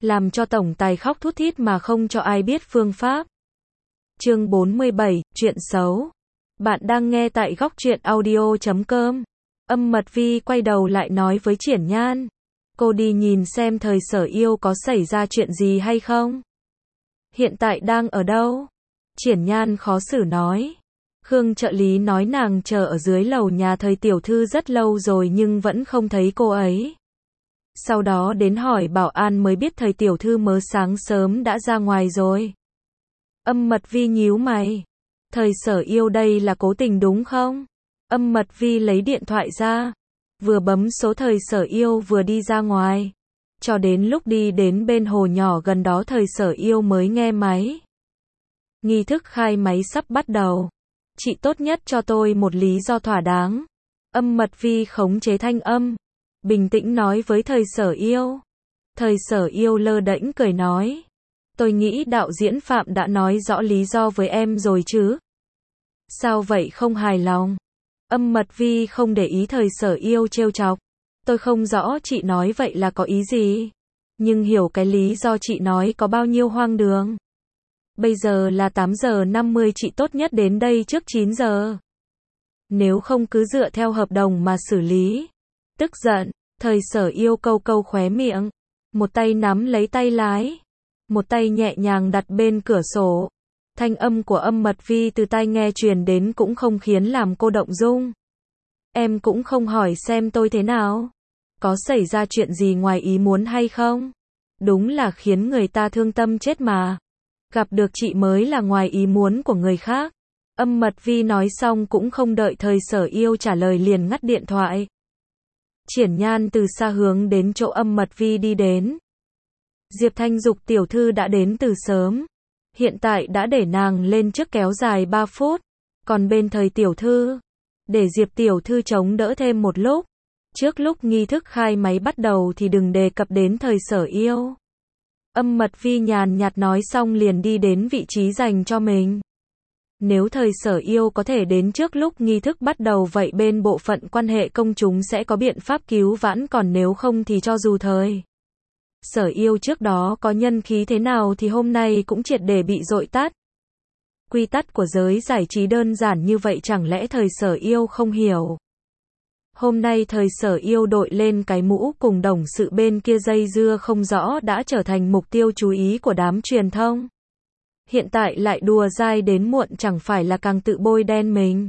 làm cho tổng tài khóc thút thít mà không cho ai biết phương pháp. Chương 47, chuyện xấu. Bạn đang nghe tại góc truyện audio.com. Âm Mật Vi quay đầu lại nói với Triển Nhan. Cô đi nhìn xem Thời Sở Yêu có xảy ra chuyện gì hay không? Hiện tại đang ở đâu? Triển Nhan khó xử nói. Khương trợ lý nói nàng chờ ở dưới lầu nhà Thời tiểu thư rất lâu rồi nhưng vẫn không thấy cô ấy. Sau đó đến hỏi bảo an mới biết Thời tiểu thư mới sáng sớm đã ra ngoài rồi. Âm Mật Vi nhíu mày. Thời Sở Yêu đây là cố tình đúng không? Âm Mật Vi lấy điện thoại ra, vừa bấm số Thời Sở Yêu vừa đi ra ngoài. Cho đến lúc đi đến bên hồ nhỏ gần đó Thời Sở Yêu mới nghe máy. Nghi thức khai máy sắp bắt đầu. Chị tốt nhất cho tôi một lý do thỏa đáng. Âm Mật Vi khống chế thanh âm, bình tĩnh nói với Thời Sở Yêu. Thời Sở Yêu lơ đễnh cười nói. Tôi nghĩ đạo diễn Phạm đã nói rõ lý do với em rồi chứ. Sao vậy không hài lòng? Âm Mật Vi không để ý Thời Sở Yêu trêu chọc. Tôi không rõ chị nói vậy là có ý gì. Nhưng hiểu cái lý do chị nói có bao nhiêu hoang đường. Bây giờ là 8 giờ 50 chị tốt nhất đến đây trước 9 giờ. Nếu không cứ dựa theo hợp đồng mà xử lý. Tức giận, Thời Sở Yêu câu câu khóe miệng. Một tay nắm lấy tay lái. Một tay nhẹ nhàng đặt bên cửa sổ. Thanh âm của Âm Mật Vi từ tai nghe truyền đến cũng không khiến làm cô động dung. Em cũng không hỏi xem tôi thế nào. Có xảy ra chuyện gì ngoài ý muốn hay không? Đúng là khiến người ta thương tâm chết mà. Gặp được chị mới là ngoài ý muốn của người khác. Âm Mật Vi nói xong cũng không đợi Thời Sở Yêu trả lời liền ngắt điện thoại. Triển Nhan từ xa hướng đến chỗ Âm Mật Vi đi đến. Diệp Thanh Dục tiểu thư đã đến từ sớm. Hiện tại đã để nàng lên trước kéo dài 3 phút. Còn bên Thời tiểu thư, để Diệp tiểu thư chống đỡ thêm một lúc. Trước lúc nghi thức khai máy bắt đầu thì đừng đề cập đến Thời Sở Yêu. Âm Mật Vi nhàn nhạt nói xong liền đi đến vị trí dành cho mình. Nếu Thời Sở Yêu có thể đến trước lúc nghi thức bắt đầu vậy bên bộ phận quan hệ công chúng sẽ có biện pháp cứu vãn, còn nếu không thì cho dù Thời Sở Yêu trước đó có nhân khí thế nào thì hôm nay cũng triệt để bị dội tát. Quy tắc của giới giải trí đơn giản như vậy chẳng lẽ Thời Sở Yêu không hiểu? Hôm nay Thời Sở Yêu đội lên cái mũ cùng đồng sự bên kia dây dưa không rõ đã trở thành mục tiêu chú ý của đám truyền thông. Hiện tại lại đùa dai đến muộn chẳng phải là càng tự bôi đen mình.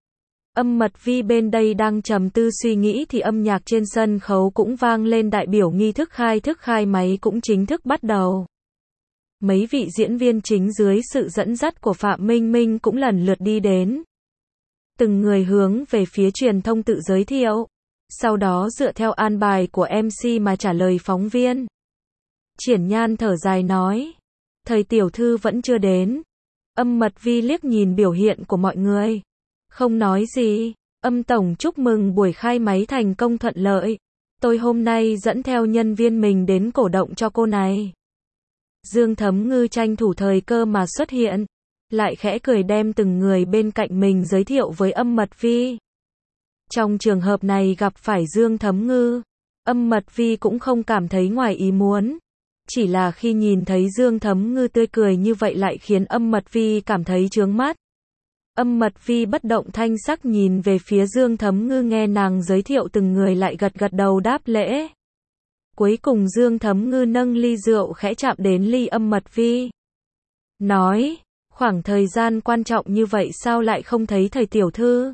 Âm Mật Vi bên đây đang trầm tư suy nghĩ thì âm nhạc trên sân khấu cũng vang lên, đại biểu nghi thức khai máy cũng chính thức bắt đầu. Mấy vị diễn viên chính dưới sự dẫn dắt của Phạm Minh Minh cũng lần lượt đi đến. Từng người hướng về phía truyền thông tự giới thiệu. Sau đó dựa theo an bài của MC mà trả lời phóng viên. Triển Nhan thở dài nói. Thời tiểu thư vẫn chưa đến. Âm Mật Vi liếc nhìn biểu hiện của mọi người. Không nói gì. Âm tổng chúc mừng buổi khai máy thành công thuận lợi. Tôi hôm nay dẫn theo nhân viên mình đến cổ động cho cô này. Dương Thấm Ngư tranh thủ thời cơ mà xuất hiện. Lại khẽ cười đem từng người bên cạnh mình giới thiệu với Âm Mật Vi. Trong trường hợp này gặp phải Dương Thấm Ngư, Âm Mật Vi cũng không cảm thấy ngoài ý muốn. Chỉ là khi nhìn thấy Dương Thấm Ngư tươi cười như vậy lại khiến Âm Mật Vi cảm thấy chướng mắt. Âm Mật Vi bất động thanh sắc nhìn về phía Dương Thấm Ngư, nghe nàng giới thiệu từng người lại gật gật đầu đáp lễ. Cuối cùng Dương Thấm Ngư nâng ly rượu khẽ chạm đến ly Âm Mật Vi. Nói, khoảng thời gian quan trọng như vậy sao lại không thấy Thời tiểu thư?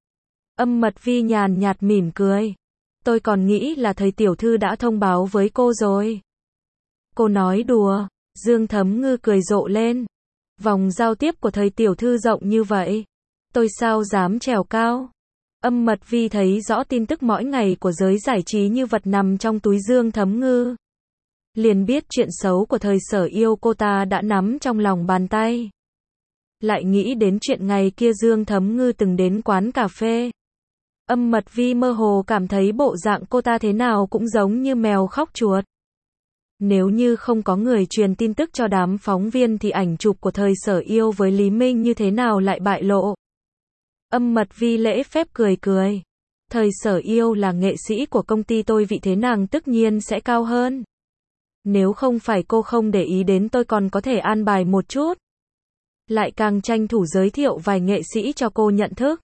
Âm Mật Vi nhàn nhạt mỉm cười. Tôi còn nghĩ là Thời tiểu thư đã thông báo với cô rồi. Cô nói đùa. Dương Thấm Ngư cười rộ lên. Vòng giao tiếp của Thời tiểu thư rộng như vậy, tôi sao dám trèo cao. Âm Mật Vi thấy rõ tin tức mỗi ngày của giới giải trí như vật nằm trong túi Dương Thấm Ngư. Liền biết chuyện xấu của Thời Sở Yêu cô ta đã nắm trong lòng bàn tay. Lại nghĩ đến chuyện ngày kia Dương Thấm Ngư từng đến quán cà phê. Âm Mật Vi mơ hồ cảm thấy bộ dạng cô ta thế nào cũng giống như mèo khóc chuột. Nếu như không có người truyền tin tức cho đám phóng viên thì ảnh chụp của Thời Sở Yêu với Lý Minh như thế nào lại bại lộ. Âm Mật Vi lễ phép cười cười. Thời Sở Yêu là nghệ sĩ của công ty tôi, vị thế nàng tất nhiên sẽ cao hơn. Nếu không phải cô không để ý đến tôi còn có thể an bài một chút. Lại càng tranh thủ giới thiệu vài nghệ sĩ cho cô nhận thức.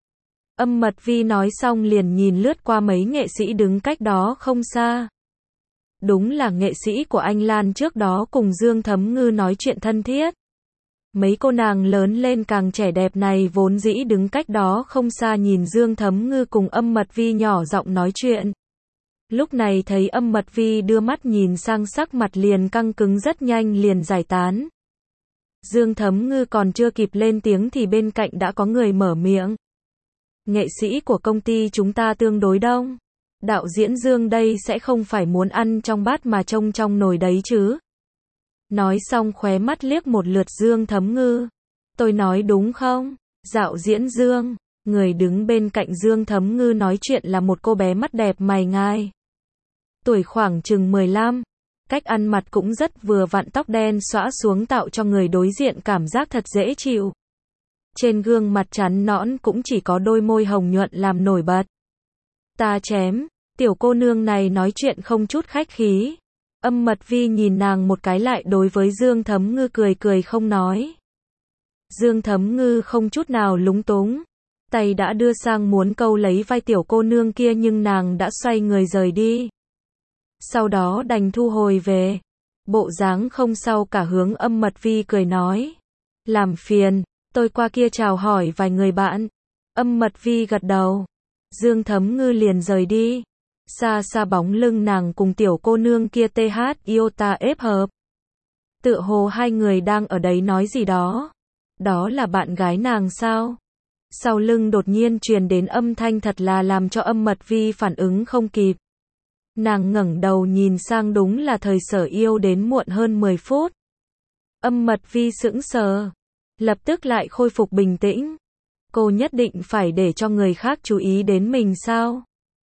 Âm Mật Vi nói xong liền nhìn lướt qua mấy nghệ sĩ đứng cách đó không xa. Đúng là nghệ sĩ của anh Lan trước đó cùng Dương Thấm Ngư nói chuyện thân thiết. Mấy cô nàng lớn lên càng trẻ đẹp này vốn dĩ đứng cách đó không xa nhìn Dương Thấm Ngư cùng Âm Mật Vi nhỏ giọng nói chuyện. Lúc này thấy Âm Mật Vi đưa mắt nhìn sang sắc mặt liền căng cứng rất nhanh liền giải tán. Dương Thấm Ngư còn chưa kịp lên tiếng thì bên cạnh đã có người mở miệng. Nghệ sĩ của công ty chúng ta tương đối đông. Đạo diễn Dương đây sẽ không phải muốn ăn trong bát mà trông trong nồi đấy chứ. Nói xong khóe mắt liếc một lượt Dương Thấm Ngư. Tôi nói đúng không? Đạo diễn Dương. Người đứng bên cạnh Dương Thấm Ngư nói chuyện là một cô bé mắt đẹp mày ngai. Tuổi khoảng chừng 15. Cách ăn mặc cũng rất vừa vặn, tóc đen xõa xuống tạo cho người đối diện cảm giác thật dễ chịu. Trên gương mặt trắng nõn cũng chỉ có đôi môi hồng nhuận làm nổi bật. Ta chém, tiểu cô nương này nói chuyện không chút khách khí. Âm Mật Vi nhìn nàng một cái lại đối với Dương Thấm Ngư cười cười không nói. Dương Thấm Ngư không chút nào lúng túng. Tay đã đưa sang muốn câu lấy vai tiểu cô nương kia nhưng nàng đã xoay người rời đi. Sau đó đành thu hồi về. Bộ dáng không sao cả hướng Âm Mật Vi cười nói. Làm phiền, tôi qua kia chào hỏi vài người bạn. Âm Mật Vi gật đầu. Dương Thấm Ngư liền rời đi. Xa xa bóng lưng nàng cùng tiểu cô nương kia TH Iota ép hợp. Tựa hồ hai người đang ở đấy nói gì đó. Đó là bạn gái nàng sao? Sau lưng đột nhiên truyền đến âm thanh thật là làm cho Âm Mật Vi phản ứng không kịp. Nàng ngẩng đầu nhìn sang đúng là Thời Sở Yêu đến muộn hơn 10 phút. Âm Mật Vi sững sờ. Lập tức lại khôi phục bình tĩnh. Cô nhất định phải để cho người khác chú ý đến mình sao?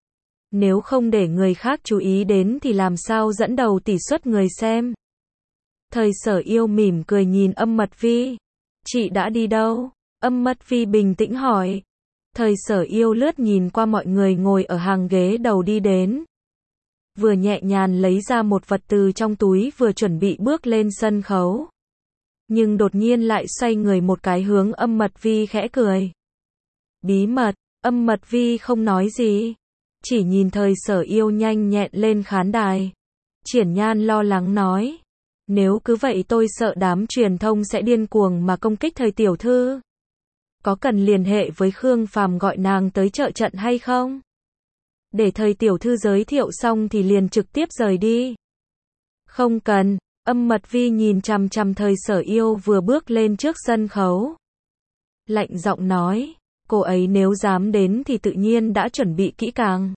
Nếu không để người khác chú ý đến thì làm sao dẫn đầu tỷ suất người xem? Thời Sở Yêu mỉm cười nhìn Âm Mật Vi. Chị đã đi đâu? Âm Mật Vi bình tĩnh hỏi. Thời Sở Yêu lướt nhìn qua mọi người ngồi ở hàng ghế đầu đi đến. Vừa nhẹ nhàng lấy ra một vật từ trong túi vừa chuẩn bị bước lên sân khấu. Nhưng đột nhiên lại xoay người một cái hướng Âm Mật Vi khẽ cười. Bí mật, Âm Mật Vi không nói gì. Chỉ nhìn Thời Sở Yêu nhanh nhẹn lên khán đài. Triển Nhan lo lắng nói. Nếu cứ vậy tôi sợ đám truyền thông sẽ điên cuồng mà công kích Thời tiểu thư. Có cần liên hệ với Khương Phàm gọi nàng tới trợ trận hay không? Để Thời tiểu thư giới thiệu xong thì liền trực tiếp rời đi. Không cần. Âm Mật Vi nhìn chằm chằm Thời Sở Yêu vừa bước lên trước sân khấu. Lạnh giọng nói. Cô ấy nếu dám đến thì tự nhiên đã chuẩn bị kỹ càng.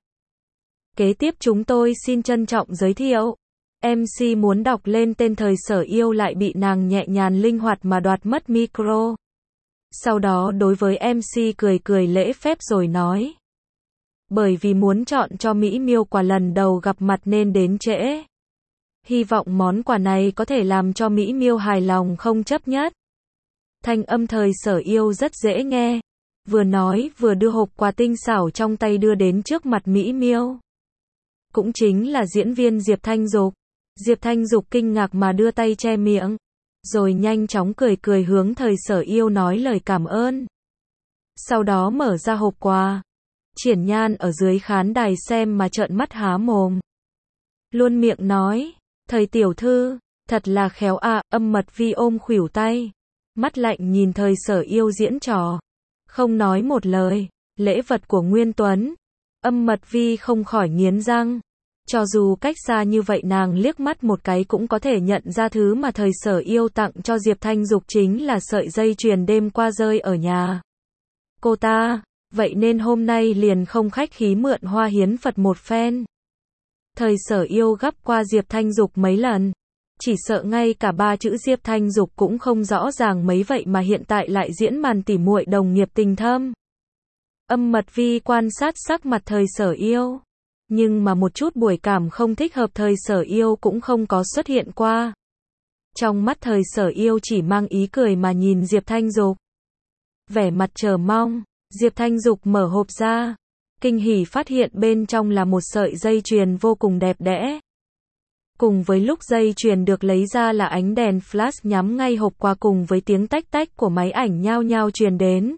Kế tiếp chúng tôi xin trân trọng giới thiệu. MC muốn đọc lên tên Thời Sở Yêu lại bị nàng nhẹ nhàng linh hoạt mà đoạt mất micro. Sau đó đối với MC cười cười lễ phép rồi nói. Bởi vì muốn chọn cho Mỹ Miêu quà lần đầu gặp mặt nên đến trễ. Hy vọng món quà này có thể làm cho Mỹ Miêu hài lòng không chấp nhất. Thanh âm Thời Sở Yêu rất dễ nghe. Vừa nói vừa đưa hộp quà tinh xảo trong tay đưa đến trước mặt Mỹ Miêu. Cũng chính là diễn viên Diệp Thanh Dục. Diệp Thanh Dục kinh ngạc mà đưa tay che miệng. Rồi nhanh chóng cười cười hướng Thời Sở Yêu nói lời cảm ơn. Sau đó mở ra hộp quà. Triển Nhan ở dưới khán đài xem mà trợn mắt há mồm. Luôn miệng nói. Thời tiểu thư, thật là khéo à. Âm Mật Vi ôm khuỷu tay. Mắt lạnh nhìn Thời Sở Yêu diễn trò. Không nói một lời. Lễ vật của Nguyên Tuấn. Âm Mật Vi không khỏi nghiến răng. Cho dù cách xa như vậy nàng liếc mắt một cái cũng có thể nhận ra thứ mà Thời Sở Yêu tặng cho Diệp Thanh Dục chính là sợi dây chuyền đêm qua rơi ở nhà cô ta. Vậy nên hôm nay liền không khách khí mượn hoa hiến Phật một phen. Thời Sở Yêu gắp qua Diệp Thanh Dục mấy lần. Chỉ sợ ngay cả ba chữ Diệp Thanh Dục cũng không rõ ràng mấy vậy mà hiện tại lại diễn màn tỉ muội đồng nghiệp tình thâm. Âm Mật Vi quan sát sắc mặt Thời Sở Yêu. Nhưng mà một chút buổi cảm không thích hợp Thời Sở Yêu cũng không có xuất hiện qua. Trong mắt Thời Sở Yêu chỉ mang ý cười mà nhìn Diệp Thanh Dục. Vẻ mặt chờ mong, Diệp Thanh Dục mở hộp ra. Kinh hỉ phát hiện bên trong là một sợi dây chuyền vô cùng đẹp đẽ. Cùng với lúc dây chuyền được lấy ra là ánh đèn flash nhắm ngay hộp quà cùng với tiếng tách tách của máy ảnh nhao nhao truyền đến.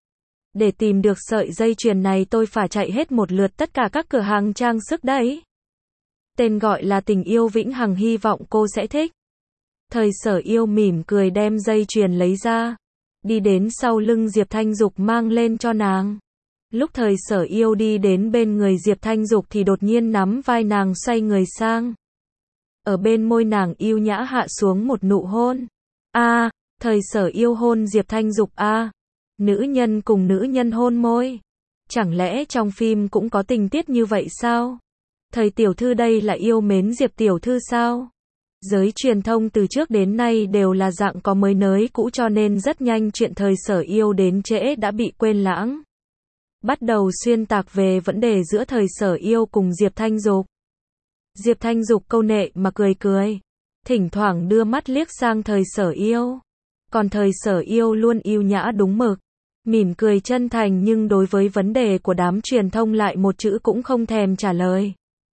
Để tìm được sợi dây chuyền này tôi phải chạy hết một lượt tất cả các cửa hàng trang sức đấy. Tên gọi là Tình Yêu Vĩnh Hằng, hy vọng cô sẽ thích. Thời Sở Yêu mỉm cười đem dây chuyền lấy ra, đi đến sau lưng Diệp Thanh Dục mang lên cho nàng. Lúc Thời Sở Yêu đi đến bên người Diệp Thanh Dục thì đột nhiên nắm vai nàng xoay người sang. Ở bên môi nàng yêu nhã hạ xuống một nụ hôn. Thời Sở Yêu hôn Diệp Thanh Dục nữ nhân cùng nữ nhân hôn môi. Chẳng lẽ trong phim cũng có tình tiết như vậy sao? Thời tiểu thư đây là yêu mến Diệp tiểu thư sao? Giới truyền thông từ trước đến nay đều là dạng có mới nới cũ cho nên rất nhanh chuyện Thời Sở Yêu đến trễ đã bị quên lãng. Bắt đầu xuyên tạc về vấn đề giữa Thời Sở Yêu cùng Diệp Thanh Dục. Diệp Thanh Dục câu nệ mà cười cười, thỉnh thoảng đưa mắt liếc sang Thời Sở Yêu. Còn Thời Sở Yêu luôn yêu nhã đúng mực, mỉm cười chân thành nhưng đối với vấn đề của đám truyền thông lại một chữ cũng không thèm trả lời.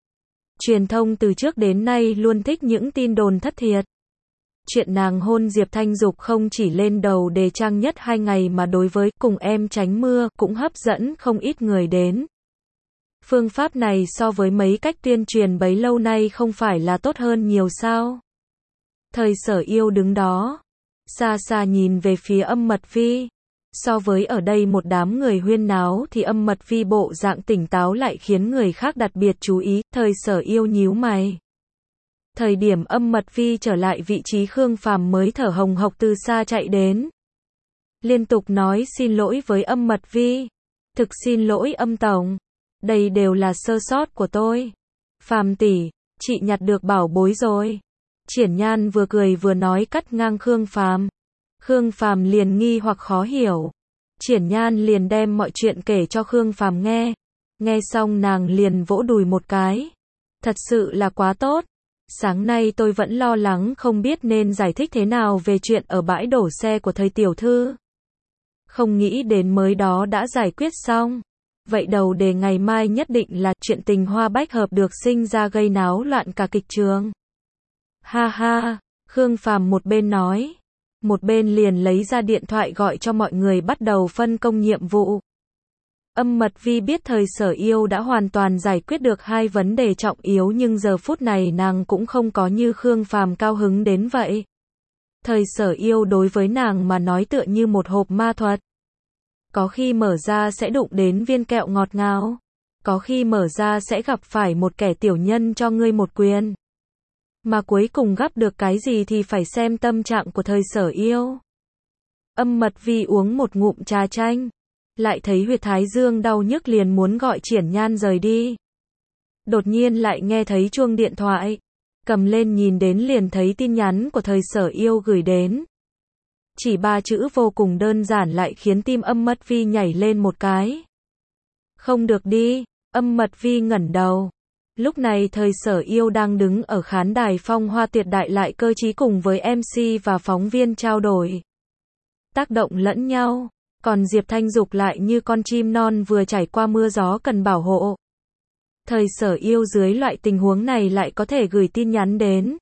Truyền thông từ trước đến nay luôn thích những tin đồn thất thiệt. Chuyện nàng hôn Diệp Thanh Dục không chỉ lên đầu đề trang nhất 2 ngày mà đối với Cùng Em Tránh Mưa cũng hấp dẫn không ít người đến. Phương pháp này so với mấy cách tuyên truyền bấy lâu nay không phải là tốt hơn nhiều sao? Thời Sở Yêu đứng đó, xa xa nhìn về phía Âm Mật Phi. So với ở đây một đám người huyên náo thì Âm Mật Phi bộ dạng tỉnh táo lại khiến người khác đặc biệt chú ý. Thời Sở Yêu nhíu mày. Thời điểm Âm Mật Phi trở lại vị trí, Khương Phàm mới thở hồng hộc từ xa chạy đến. Liên tục nói xin lỗi với Âm Mật Phi. Thực xin lỗi Âm tổng. Đây đều là sơ sót của tôi. Phàm tỷ, chị nhặt được bảo bối rồi. Triển Nhan vừa cười vừa nói cắt ngang Khương Phàm. Khương Phàm liền nghi hoặc khó hiểu. Triển Nhan liền đem mọi chuyện kể cho Khương Phàm nghe. Nghe xong nàng liền vỗ đùi một cái. Thật sự là quá tốt. Sáng nay tôi vẫn lo lắng không biết nên giải thích thế nào về chuyện ở bãi đổ xe của Thời tiểu thư. Không nghĩ đến mới đó đã giải quyết xong. Vậy đầu đề ngày mai nhất định là chuyện tình hoa bách hợp được sinh ra gây náo loạn cả kịch trường. Ha ha, Khương Phàm một bên nói, một bên liền lấy ra điện thoại gọi cho mọi người bắt đầu phân công nhiệm vụ. Âm Mật Vi biết Thời Sở Yêu đã hoàn toàn giải quyết được 2 vấn đề trọng yếu nhưng giờ phút này nàng cũng không có như Khương Phàm cao hứng đến vậy. Thời Sở Yêu đối với nàng mà nói tựa như một hộp ma thuật. Có khi mở ra sẽ đụng đến viên kẹo ngọt ngào. Có khi mở ra sẽ gặp phải một kẻ tiểu nhân cho ngươi một quyền. Mà cuối cùng gắp được cái gì thì phải xem tâm trạng của Thời Sở Yêu. Âm Mật Vi uống một ngụm trà chanh. Lại thấy huyệt thái dương đau nhức liền muốn gọi Triển Nhan rời đi. Đột nhiên lại nghe thấy chuông điện thoại. Cầm lên nhìn đến liền thấy tin nhắn của Thời Sở Yêu gửi đến. Chỉ 3 chữ vô cùng đơn giản lại khiến tim Âm Mật Vi nhảy lên một cái. Không được đi. Âm Mật Vi ngẩng đầu. Lúc này Thời Sở Yêu đang đứng ở khán đài phong hoa tuyệt đại lại cơ trí cùng với MC và phóng viên trao đổi. Tác động lẫn nhau. Còn Diệp Thanh Dục lại như con chim non vừa trải qua mưa gió cần bảo hộ. Thời Sở Yêu dưới loại tình huống này lại có thể gửi tin nhắn đến.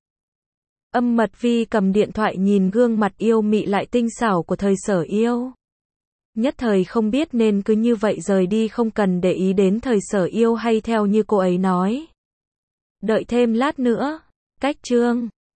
Âm Mật Vi cầm điện thoại nhìn gương mặt yêu mị lại tinh xảo của Thời Sở Yêu. Nhất thời không biết nên cứ như vậy rời đi không cần để ý đến Thời Sở Yêu hay theo như cô ấy nói. Đợi thêm lát nữa. Cách chương